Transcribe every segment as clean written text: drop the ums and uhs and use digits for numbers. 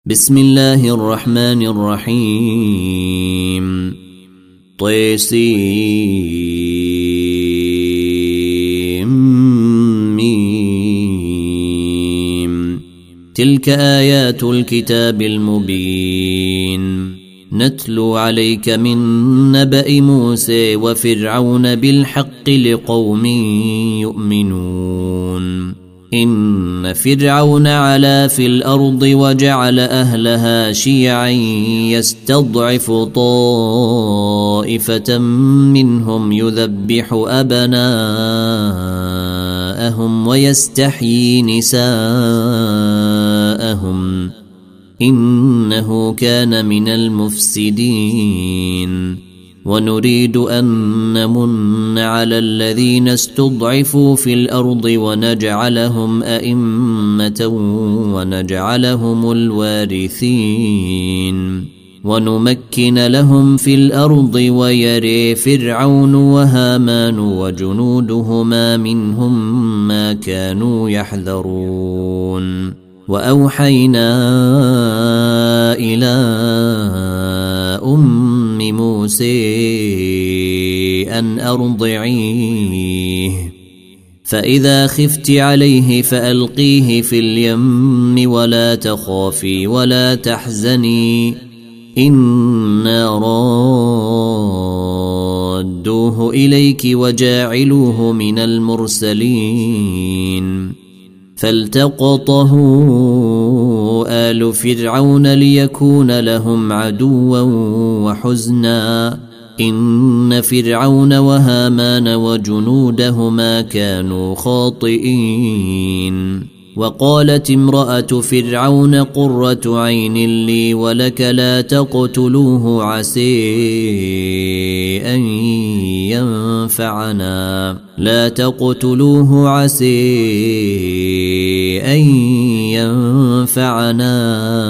بسم الله الرحمن الرحيم طيسيم تلك آيات الكتاب المبين نتلو عليك من نبأ موسى وفرعون بالحق لقوم يؤمنون إن فرعون علا في الأرض وجعل أهلها شيعا يستضعف طائفة منهم يذبح أبناءهم ويستحيي نساءهم إنه كان من المفسدين ونريد أن نمن على الذين استضعفوا في الأرض ونجعلهم أئمة ونجعلهم الوارثين ونمكن لهم في الأرض ويري فرعون وهامان وجنودهما منهم ما كانوا يحذرون وأوحينا إلى موسى أن أرضعيه فإذا خفت عليه فألقيه في اليم ولا تخافي ولا تحزني إنا رادوه إليك وجاعلوه من المرسلين فالتقطه آل فرعون ليكون لهم عدوا وحزنا إن فرعون وهامان وجنودهما كانوا خاطئين وقالت امرأة فرعون قرة عين لي ولك لا تقتلوه عسى أن ينفعنا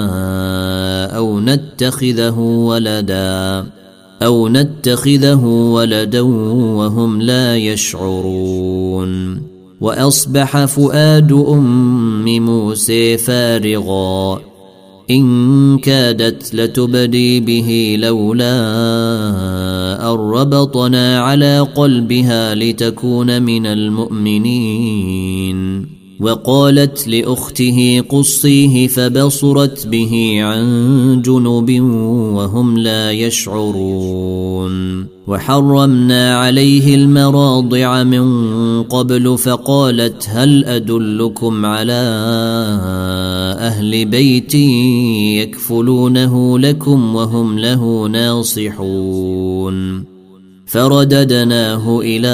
أو نتخذه ولدا وهم لا يشعرون وأصبح فؤاد أم موسى فارغا إن كادت لتبدي به لولا أن ربطنا على قلبها لتكون من المؤمنين وقالت لأخته قصيه فبصرت به عن جنب وهم لا يشعرون وحرمنا عليه المراضع من قبل فقالت هل أدلكم على أهل بيت يكفلونه لكم وهم له ناصحون فرددناه إلى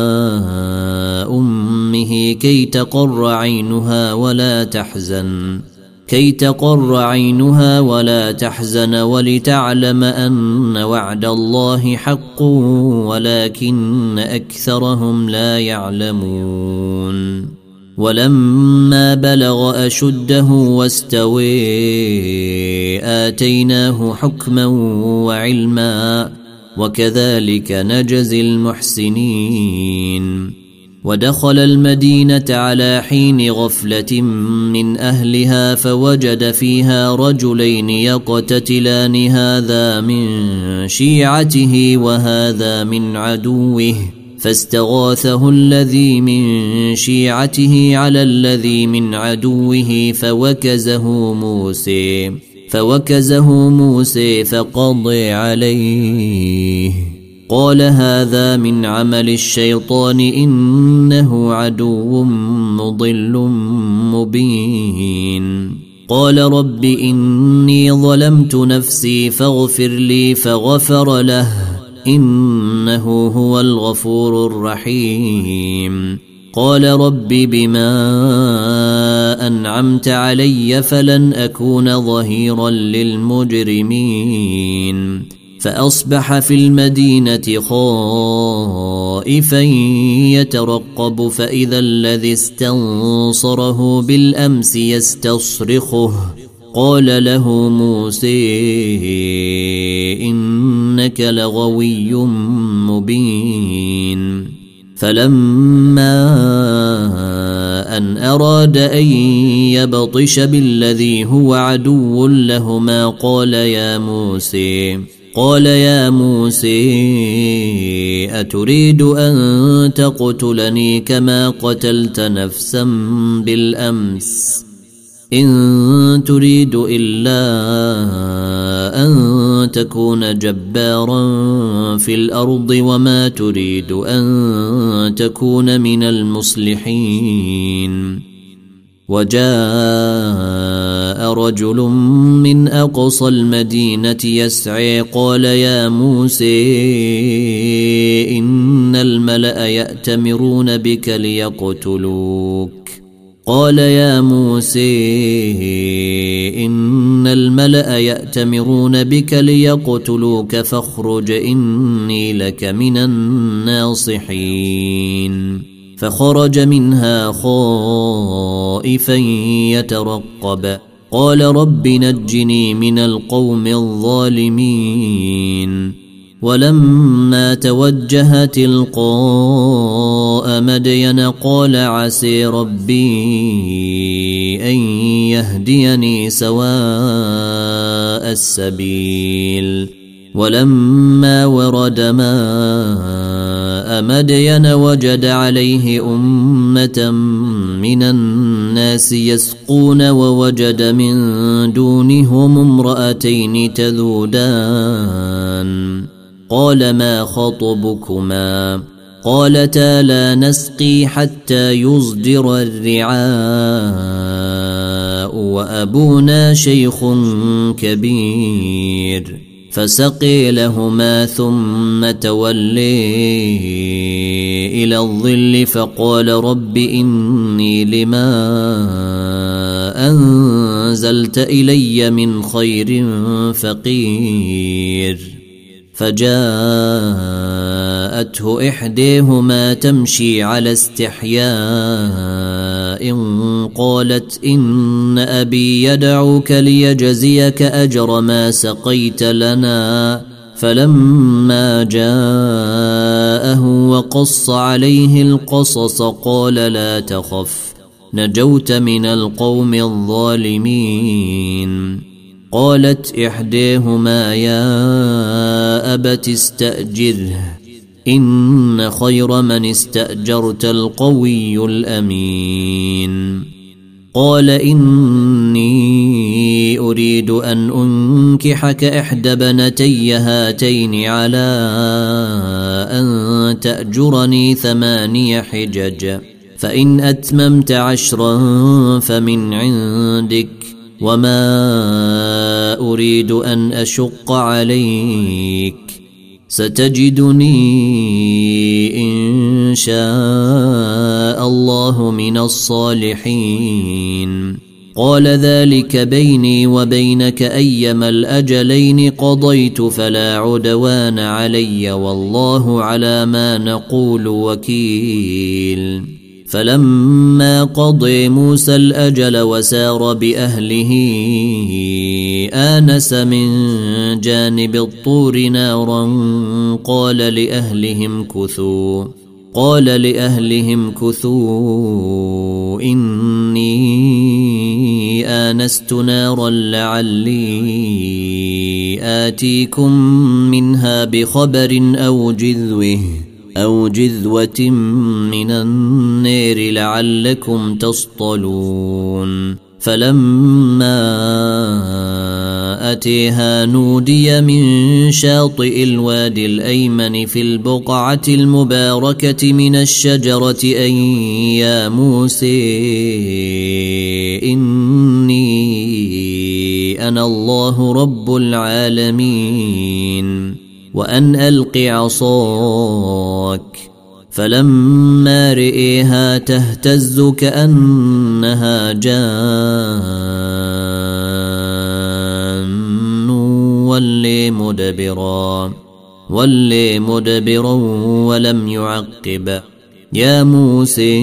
أمه كي تقر عينها ولا تحزن ولتعلم أن وعد الله حق ولكن أكثرهم لا يعلمون ولما بلغ أشده واستوى آتيناه حكما وعلما وكذلك نجزي المحسنين ودخل المدينة على حين غفلة من أهلها فوجد فيها رجلين يقتتلان هذا من شيعته وهذا من عدوه فاستغاثه الذي من شيعته على الذي من عدوه فوكزه موسى فقضى عليه قال هذا من عمل الشيطان إنه عدو مضل مبين قال رب إني ظلمت نفسي فاغفر لي فغفر له إنه هو الغفور الرحيم قال رب بما أنعمت علي فلن أكون ظهيرا للمجرمين فأصبح في المدينة خائفا يترقب فإذا الذي استنصره بالأمس يستصرخه قال له موسى إنك لغوي مبين فلما أن أراد أن يبطش بالذي هو عدو لهما قال يا موسى أتريد أن تقتلني كما قتلت نفسا بالأمس إن تريد إلا أن تكون جبارا في الأرض وما تريد أن تكون من المصلحين. وجاء رجل من أقصى المدينة يسعى قال يا موسى إن الملأ يأتمرون بك ليقتلوك فاخرج إني لك من الناصحين. فخرج منها خائفا يترقب قال رب نجني من القوم الظالمين. ولما توجه تلقاء مدين قال عسى ربي أن يهديني سواء السبيل. ولما ورد ماء مدين وجد عليه أمة من الناس يسقون ووجد من دونهم امرأتين تذودان قال ما خطبكما قالتا لا نسقي حتى يصدر الرعاء وأبونا شيخ كبير. فسقي لهما ثم تولي إلى الظل فقال رب إني لما أنزلت إلي من خير فقير. فجاءته إحداهما تمشي على استحياء قالت إن أبي يدعوك ليجزيك أجر ما سقيت لنا. فلما جاءه وقص عليه القصص قال لا تخف نجوت من القوم الظالمين. قالت إحداهما يا أبت استأجره إن خير من استأجرت القوي الأمين. قال إني أريد أن أنكحك إحدى بنتي هاتين على أن تأجرني 8 حجج فإن أتممت 10 فمن عندك وما أريد أن أشق عليك ستجدني إن شاء الله من الصالحين. قال ذلك بيني وبينك أيما الأجلين قضيت فلا عدوان علي والله على ما نقول وكيل. فلما قضى موسى الأجل وسار بأهله آنس من جانب الطور نارا قال لأهلهم كثوا إني آنست نارا لعلي آتيكم منها بخبر أو جذوة من النار لعلكم تصطلون. فلما أتيها نودي من شاطئ الوادي الأيمن في البقعة المباركة من الشجرة أن يا موسى إني أنا الله رب العالمين وأن ألق عصاك. فلما رئيها تهتز كأنها جان ولي مدبرا ولم يعقب. يا موسى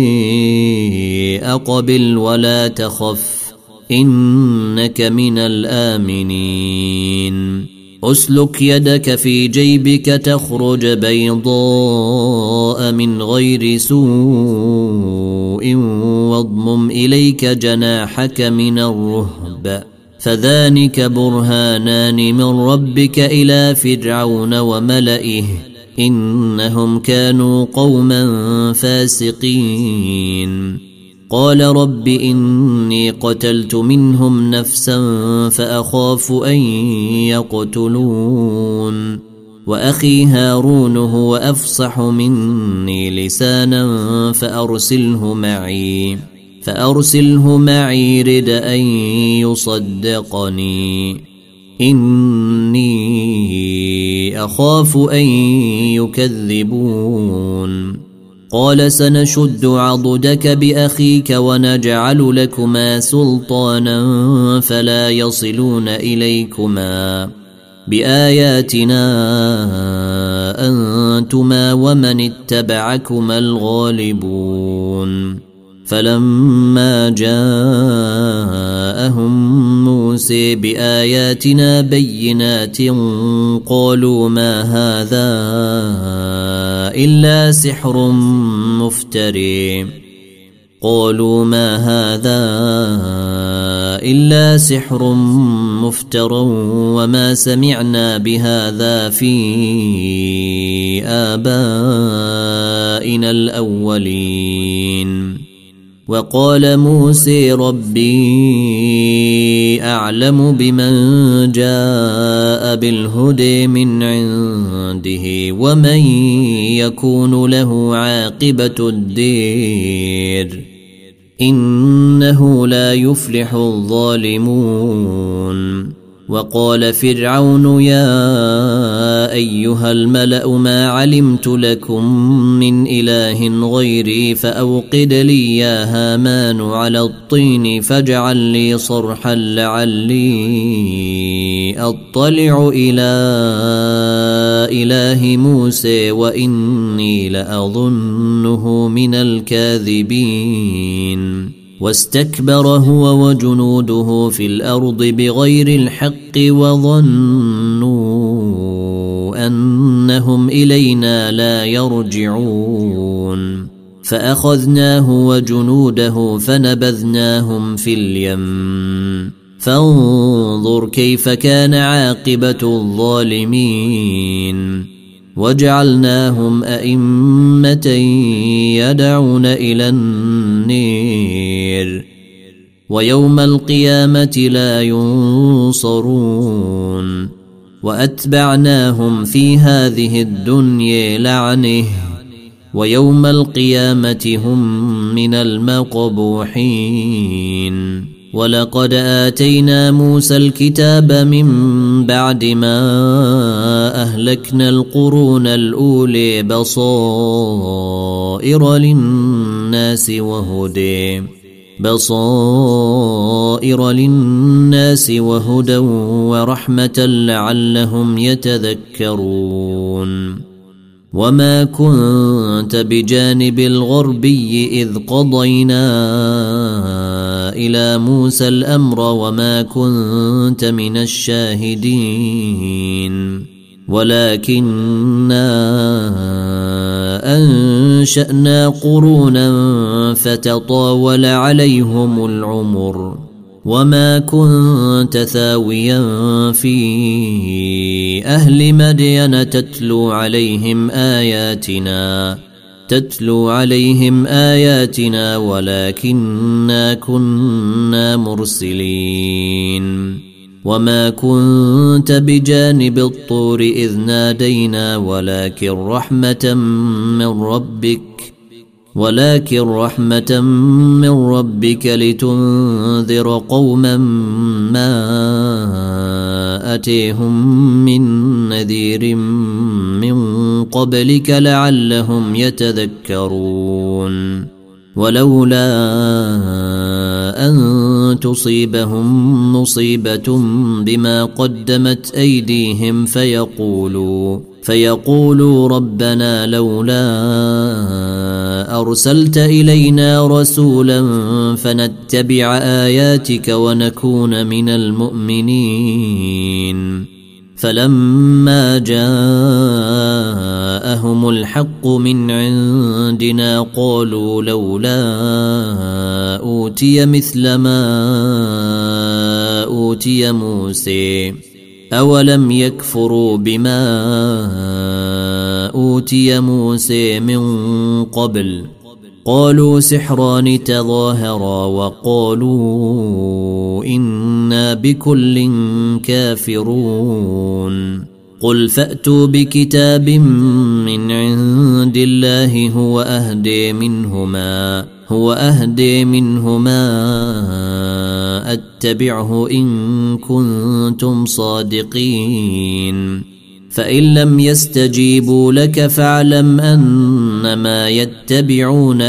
أقبل ولا تخف إنك من الآمنين. أسلك يدك في جيبك تخرج بيضاء من غير سوء واضمم إليك جناحك من الرهب فذلك برهانان من ربك إلى فرعون وملئه إنهم كانوا قوما فاسقين قال رب إني قتلت منهم نفسا فأخاف أن يقتلون وأخي هارون هو أفصح مني لسانا فأرسله معي رد أن يصدقني إني أخاف أن يكذبون قال سنشد عضدك بأخيك ونجعل لكما سلطانا فلا يصلون إليكما بآياتنا أنتما ومن اتبعكما الغالبون فلما جاءهم موسى بآياتنا بينات قالوا ما هذا إلا سحر مفترى وما سمعنا بهذا في آبائنا الأولين وقال موسى ربي أعلم بمن جاء بالهدى من عنده ومن يكون له عاقبة الدير إنه لا يفلح الظالمون وقال فرعون يا أيها الملأ ما علمت لكم من إله غيري فأوقد لي يا هامان على الطين فاجعل لي صرحا لعلي أطلع إلى إله موسى وإني لأظنه من الكاذبين واستكبر هو وجنوده في الأرض بغير الحق وظنوا أنهم إلينا لا يرجعون فأخذناه وجنوده فنبذناهم في اليم فانظر كيف كان عاقبة الظالمين وجعلناهم أئمة يدعون إلى النير ويوم القيامة لا ينصرون وأتبعناهم في هذه الدنيا لعنه ويوم القيامة هم من المقبوحين ولقد آتينا موسى الكتاب من بعد ما أهلكنا القرون الأولى بصائر للناس وهدى ورحمة لعلهم يتذكرون وما كنت بجانب الغربي إذ قضينا إلى موسى الأمر وما كنت من الشاهدين ولكننا أنشأنا قرونا فتطاول عليهم العمر وما كنت ثاويا في أهل مدين تتلو عليهم آياتنا ولكننا كنا مرسلين وما كنت بجانب الطور إذ نادينا ولكن رحمة من ربك لتنذر قوما ما أتيهم من نذير من قبلك لعلهم يتذكرون ولولا أن تصيبهم مصيبة بما قدمت أيديهم فيقولوا ربنا لولا أرسلت إلينا رسولا فنتبع آياتك ونكون من المؤمنين فلما جاءهم الحق من عندنا قالوا لولا أوتي مثل ما أوتي موسى أولم يكفروا بما أوتي موسى من قبل قالوا سحران تظاهرا وقالوا إنا بكل كافرون قل فأتوا بكتاب من عند الله هو أهدي منهما أتبعه إن كنتم صادقين فإن لم يستجيبوا لك فاعلم أنما يتبعون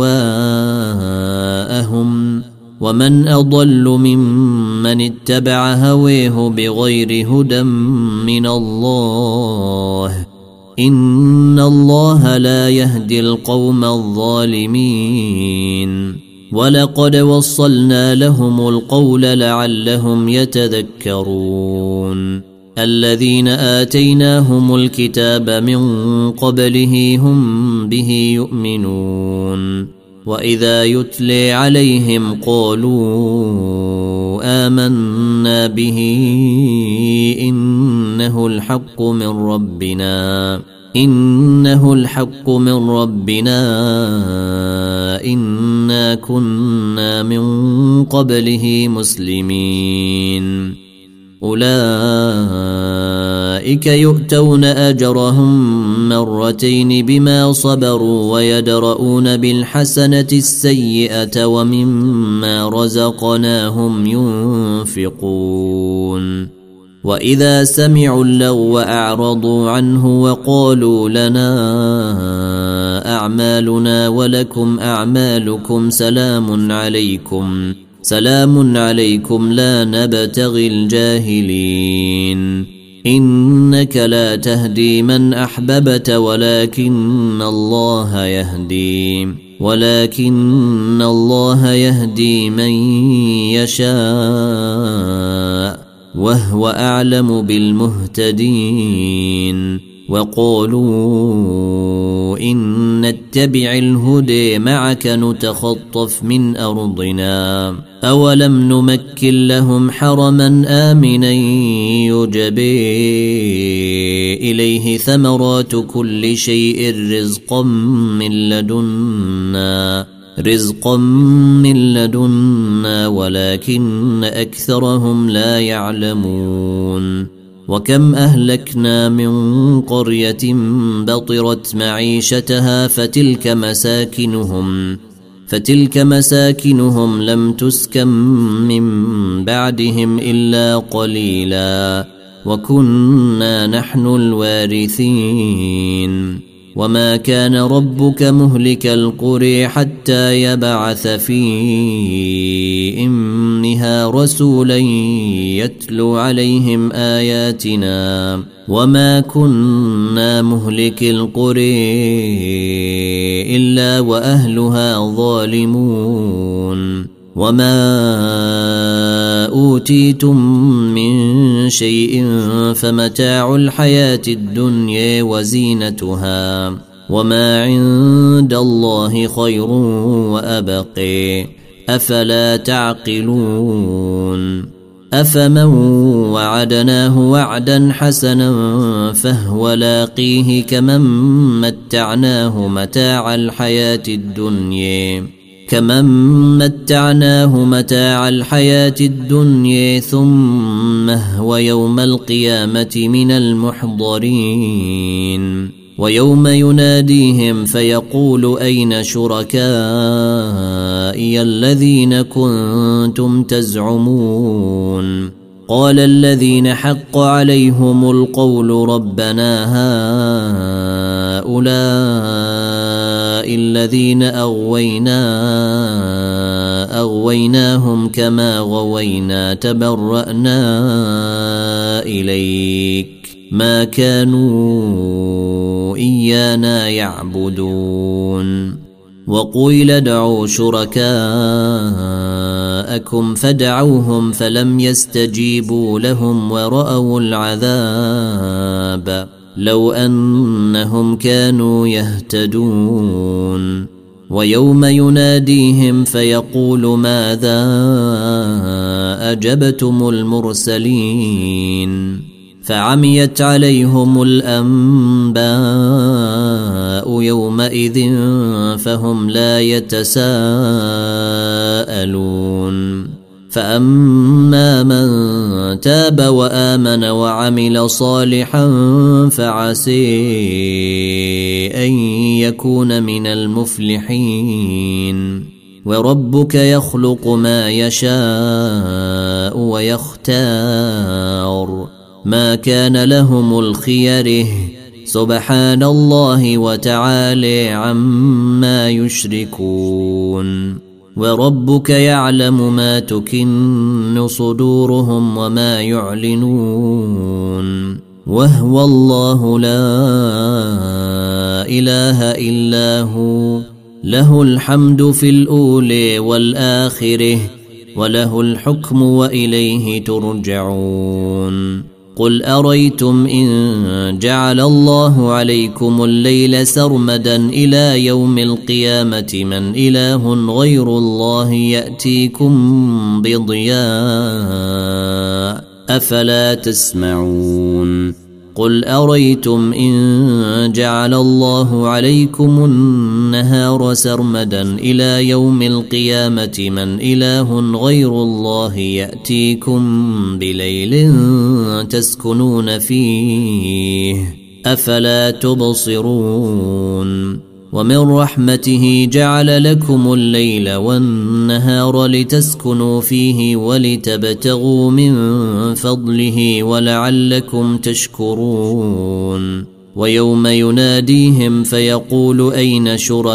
أهواءهم ومن أضل ممن اتبع هويه بغير هدى من الله إن الله لا يهدي القوم الظالمين ولقد وصلنا لهم القول لعلهم يتذكرون الذين آتيناهم الكتاب من قبله هم به يؤمنون وإذا يتلي عليهم قالوا آمنا به إنه الحق من ربنا إنا كنا من قبله مسلمين أولئك يؤتون أجرهم مرتين بما صبروا ويدرؤون بالحسنة السيئة ومما رزقناهم ينفقون وإذا سمعوا اللغو أعرضوا عنه وقالوا لنا أعمالنا ولكم أعمالكم سلام عليكم لا نبتغي الجاهلين إنك لا تهدي من أحببت ولكن الله يهدي من يشاء وهو أعلم بالمهتدين وقالوا إن نتبع الهدى معك نتخطف من أرضنا أولم نمكن لهم حرما آمنا يجبى إليه ثمرات كل شيء رزقا من لدنا ولكن أكثرهم لا يعلمون وكم أهلكنا من قرية بطرت معيشتها فتلك مساكنهم لم تسكن من بعدهم إلا قليلا وكنا نحن الوارثين وما كان ربك مهلك القرى حتى يبعث في أمها رسولا يتلو عليهم آياتنا وما كنا مهلك القرى إلا وأهلها ظالمون وما أوتيتم من شيء فمتاع الحياة الدنيا وزينتها وما عند الله خير وأبقى أفلا تعقلون أفمن وعدناه وعدا حسنا فهو لاقيه كمن متعناه متاع الحياة الدنيا ثم هو يوم القيامة من المحضرين ويوم يناديهم فيقول أين شركائي الذين كنتم تزعمون قال الذين حق عليهم القول ربنا هؤلاء الذين أغويناهم كما غوينا تبرأنا إليك ما كانوا إيانا يعبدون وقيل ادعوا شركاءكم فدعوهم فلم يستجيبوا لهم ورأوا العذاب لو أنهم كانوا يهتدون ويوم يناديهم فيقول ماذا أجبتم المرسلين فعميت عليهم الأنباء يومئذ فهم لا يتساءلون فأما من تاب وآمن وعمل صالحا فعسى أن يكون من المفلحين وربك يخلق ما يشاء ويختار ما كان لهم الخيره سبحان الله وتعالى عما يشركون وربك يعلم ما تكن صدورهم وما يعلنون وهو الله لا إله إلا هو له الحمد في الأولى والآخرة وله الحكم وإليه ترجعون قل أريتم إن جعل الله عليكم الليل سرمدا إلى يوم القيامة من إله غير الله يأتيكم بضياء أفلا تسمعون قل أريتم إن جعل الله عليكم النهار سرمدا إلى يوم القيامة من إله غير الله يأتيكم بليل تسكنون فيه أفلا تبصرون ومن رحمته جعل لكم الليل والنهار لتسكنوا فيه ولتبتغوا من فضله ولعلكم تشكرون ويوم يناديهم فيقول أين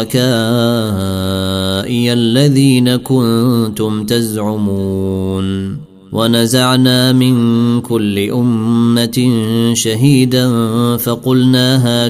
شركائي الذين كنتم تزعمون ونزعنا من كل أمة شهيدا فقلنا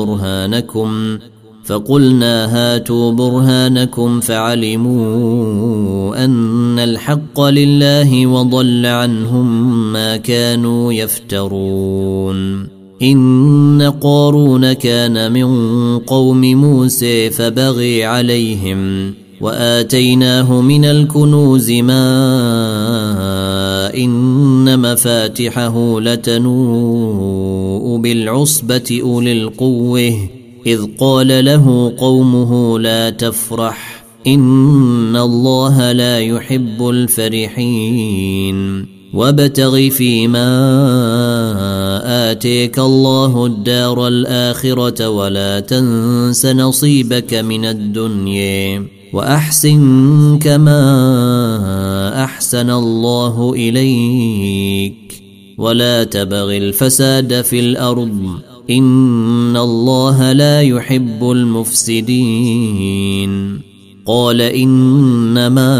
هاتوا برهانكم فعلموا أن الحق لله وضل عنهم ما كانوا يفترون إن قارون كان من قوم موسى فبغي عليهم وآتيناه من الكنوز ما إن مفاتحه لتنوء بالعصبة أولي القوة إذ قال له قومه لا تفرح إن الله لا يحب الفرحين وابتغ فيما آتيك الله الدار الآخرة ولا تنس نصيبك من الدنيا وأحسن كما أحسن الله إليك ولا تبغ الفساد في الأرض إن الله لا يحب المفسدين قال إنما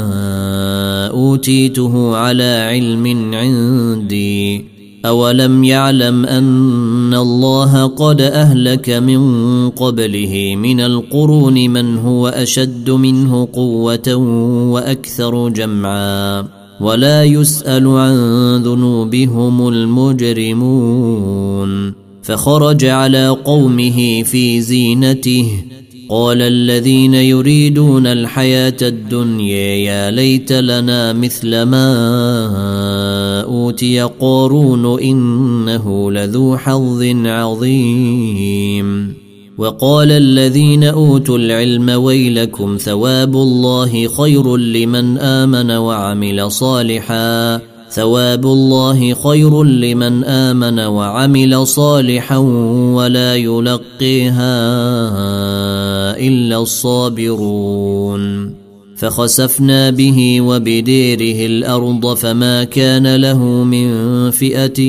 أوتيته على علم عندي أولم يعلم أن الله قد أهلك من قبله من القرون من هو أشد منه قوة وأكثر جمعا ولا يسأل عن ذنوبهم المجرمون فخرج على قومه في زينته قال الذين يريدون الحياة الدنيا يا ليت لنا مثل ما أوتي قارون إنه لذو حظ عظيم وقال الذين أوتوا العلم ويلكم ثواب الله خير لمن آمن وعمل صالحا ولا يلقيها إلا الصابرون فخسفنا به وبديره الأرض فما كان له من فئة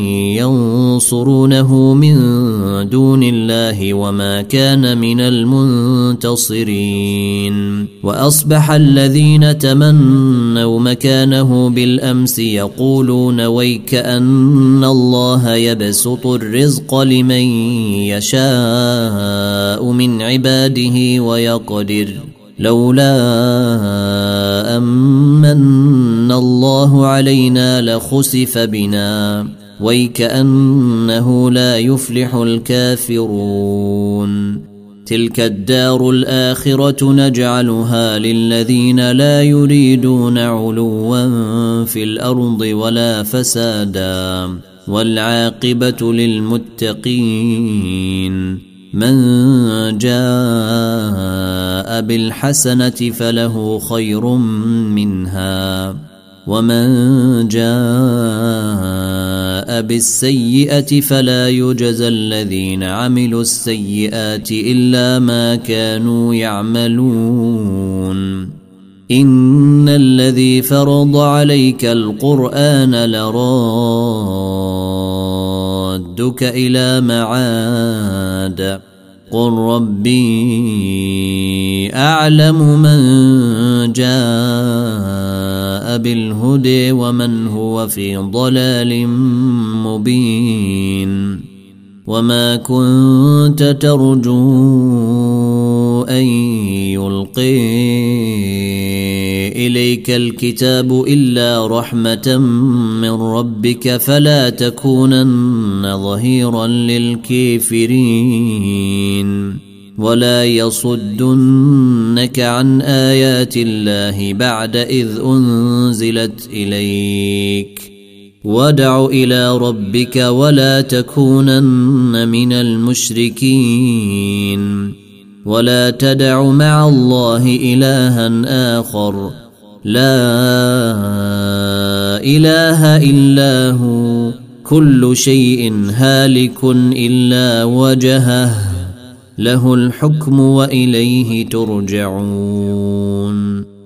ينصرونه من دون الله وما كان من المنتصرين. وأصبح الذين تمنوا مكانه بالأمس يقولون ويك أن الله يبسط الرزق لمن يشاء من عباده ويقدر لولا أمن الله علينا لخسف بنا ويكأنه لا يفلح الكافرون. تلك الدار الآخرة نجعلها للذين لا يريدون علوا في الأرض ولا فسادا والعاقبة للمتقين. من جاء بالحسنة فله خير منها ومن جاء بالسيئة فلا يجزى الذين عملوا السيئات إلا ما كانوا يعملون. إن الذي فرض عليك القرآن لرادك إلى معاد قل ربي أعلم من جاء بالهدى ومن هو في ضلال مبين. وما كنت ترجو أن يلقي إليك الكتاب إلا رحمة من ربك فلا تكونن ظهيرا للكافرين ولا يصدنك عن آيات الله بعد إذ أنزلت إليك وادع إلى ربك ولا تكونن من المشركين. ولا تدع مع الله إلها آخر لا إله إلا هو كل شيء هالك إلا وجهه له الحكم وإليه ترجعون.